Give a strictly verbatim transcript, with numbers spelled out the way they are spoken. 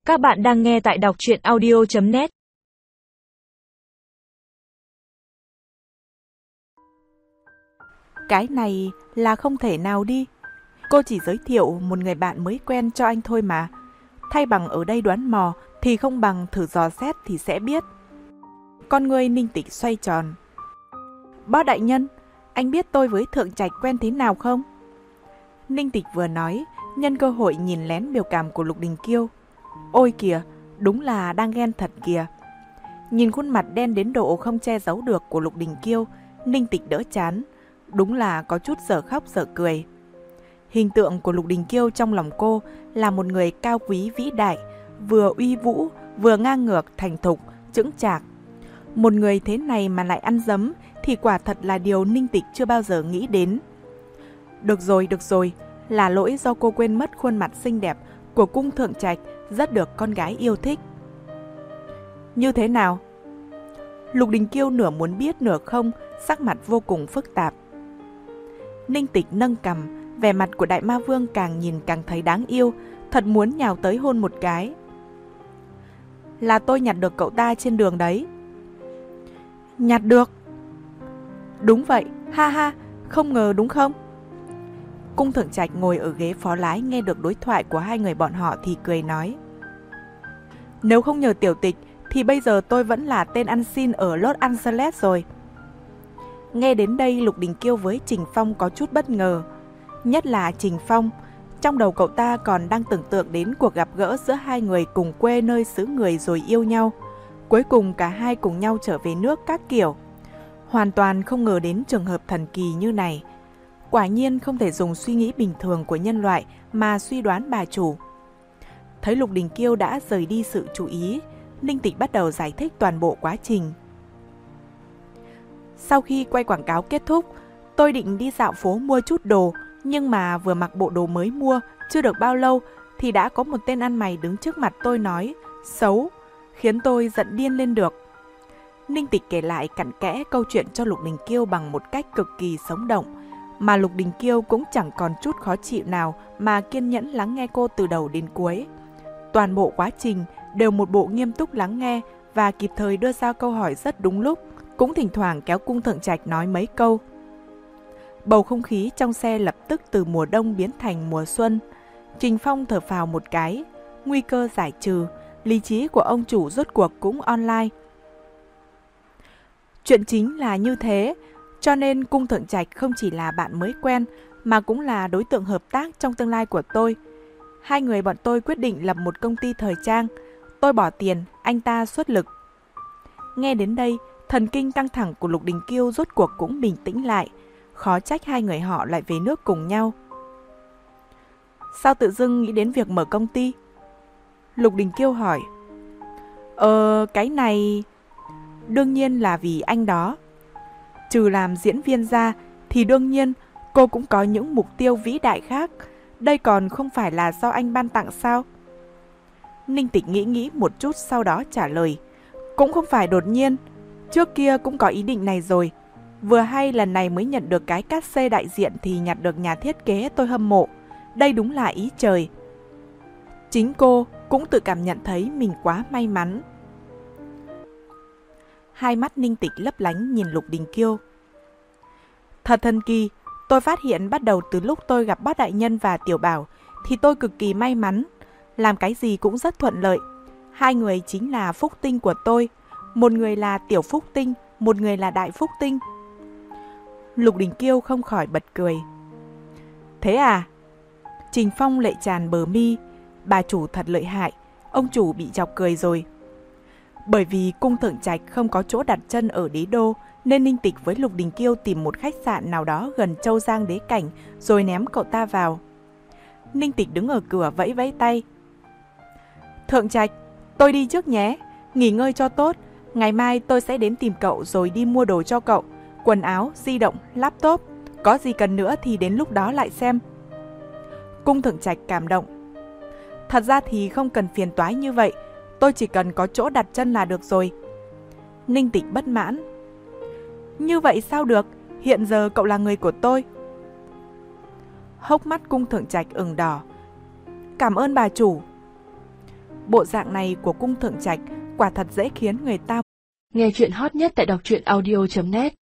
Các bạn đang nghe tại đọc truyện audio chấm net. Cái này là không thể nào đi. Cô chỉ giới thiệu một người bạn mới quen cho anh thôi mà. Thay bằng ở đây đoán mò thì không bằng thử dò xét thì sẽ biết. Con người Ninh Tịch xoay tròn. Bác đại nhân, anh biết tôi với Thượng Trạch quen thế nào không? Ninh Tịch vừa nói, nhân cơ hội nhìn lén biểu cảm của Lục Đình Kiêu. Ôi kìa, đúng là đang ghen thật kìa. Nhìn khuôn mặt đen đến độ không che giấu được của Lục Đình Kiêu, Ninh Tịch đỡ chán. Đúng là có chút dở khóc dở cười. Hình tượng của Lục Đình Kiêu trong lòng cô là một người cao quý vĩ đại, vừa uy vũ, vừa ngang ngược, thành thục, chững chạc. Một người thế này mà lại ăn dấm thì quả thật là điều Ninh Tịch chưa bao giờ nghĩ đến. Được rồi, được rồi, là lỗi do cô quên mất khuôn mặt xinh đẹp của cung Thượng Trạch rất được con gái yêu thích. Như thế nào? Lục Đình Kiêu nửa muốn biết nửa không, sắc mặt vô cùng phức tạp. Ninh Tịch nâng cằm, vẻ mặt của Đại Ma Vương càng nhìn càng thấy đáng yêu, thật muốn nhào tới hôn một cái. Là tôi nhặt được cậu ta trên đường đấy. Nhặt được? Đúng vậy, ha ha, không ngờ đúng không? Cung Thượng Trạch ngồi ở ghế phó lái nghe được đối thoại của hai người bọn họ thì cười nói. Nếu không nhờ tiểu tịch thì bây giờ tôi vẫn là tên ăn xin ở Los Angeles rồi. Nghe đến đây Lục Đình Kiêu với Trình Phong có chút bất ngờ. Nhất là Trình Phong, trong đầu cậu ta còn đang tưởng tượng đến cuộc gặp gỡ giữa hai người cùng quê nơi xứ người rồi yêu nhau. Cuối cùng cả hai cùng nhau trở về nước các kiểu. Hoàn toàn không ngờ đến trường hợp thần kỳ như này. Quả nhiên không thể dùng suy nghĩ bình thường của nhân loại mà suy đoán bà chủ. Thấy Lục Đình Kiêu đã rời đi sự chú ý, Ninh Tịch bắt đầu giải thích toàn bộ quá trình. Sau khi quay quảng cáo kết thúc, tôi định đi dạo phố mua chút đồ, nhưng mà vừa mặc bộ đồ mới mua, chưa được bao lâu thì đã có một tên ăn mày đứng trước mặt tôi nói xấu, khiến tôi giận điên lên được. Ninh Tịch kể lại cặn kẽ câu chuyện cho Lục Đình Kiêu bằng một cách cực kỳ sống động, mà Lục Đình Kiêu cũng chẳng còn chút khó chịu nào mà kiên nhẫn lắng nghe cô từ đầu đến cuối. Toàn bộ quá trình đều một bộ nghiêm túc lắng nghe và kịp thời đưa ra câu hỏi rất đúng lúc, cũng thỉnh thoảng kéo Cung Thượng Trạch nói mấy câu. Bầu không khí trong xe lập tức từ mùa đông biến thành mùa xuân. Trình Phong thở phào một cái, nguy cơ giải trừ, lý trí của ông chủ rốt cuộc cũng online. Chuyện chính là như thế, cho nên Cung Thượng Trạch không chỉ là bạn mới quen mà cũng là đối tượng hợp tác trong tương lai của tôi. Hai người bọn tôi quyết định lập một công ty thời trang. Tôi bỏ tiền, anh ta xuất lực. Nghe đến đây, thần kinh căng thẳng của Lục Đình Kiêu rốt cuộc cũng bình tĩnh lại. Khó trách hai người họ lại về nước cùng nhau. Sao tự dưng nghĩ đến việc mở công ty? Lục Đình Kiêu hỏi. Ờ, cái này... Đương nhiên là vì anh đó. Trừ làm diễn viên ra thì đương nhiên cô cũng có những mục tiêu vĩ đại khác. Đây còn không phải là do anh ban tặng sao? Ninh Tịch nghĩ nghĩ một chút sau đó trả lời. Cũng không phải đột nhiên, trước kia cũng có ý định này rồi. Vừa hay lần này mới nhận được cái cát xê đại diện thì nhặt được nhà thiết kế tôi hâm mộ. Đây đúng là ý trời. Chính cô cũng tự cảm nhận thấy mình quá may mắn. Hai mắt Ninh Tịch lấp lánh nhìn Lục Đình Kiêu. Thật thần kỳ, tôi phát hiện bắt đầu từ lúc tôi gặp bác đại nhân và Tiểu Bảo thì tôi cực kỳ may mắn. Làm cái gì cũng rất thuận lợi. Hai người chính là phúc tinh của tôi. Một người là Tiểu Phúc Tinh, một người là Đại Phúc Tinh. Lục Đình Kiêu không khỏi bật cười. Thế à? Trình Phong lệ tràn bờ mi. Bà chủ thật lợi hại. Ông chủ bị chọc cười rồi. Bởi vì Cung Thượng Trạch không có chỗ đặt chân ở đế đô, nên Ninh Tịch với Lục Đình Kiêu tìm một khách sạn nào đó gần Châu Giang Đế Cảnh rồi ném cậu ta vào. Ninh Tịch đứng ở cửa vẫy vẫy tay. Thượng Trạch, tôi đi trước nhé. Nghỉ ngơi cho tốt. Ngày mai tôi sẽ đến tìm cậu rồi đi mua đồ cho cậu. Quần áo, di động, laptop. Có gì cần nữa thì đến lúc đó lại xem. Cung Thượng Trạch cảm động. Thật ra thì không cần phiền toái như vậy. Tôi chỉ cần có chỗ đặt chân là được rồi. Ninh Tịch bất mãn. Như vậy sao được? Hiện giờ cậu là người của tôi. Hốc mắt Cung Thượng Trạch ửng đỏ. Cảm ơn bà chủ. Bộ dạng này của cung thượng trạch quả thật dễ khiến người ta. Nghe chuyện hot nhất tại đọc truyện audio chấm net.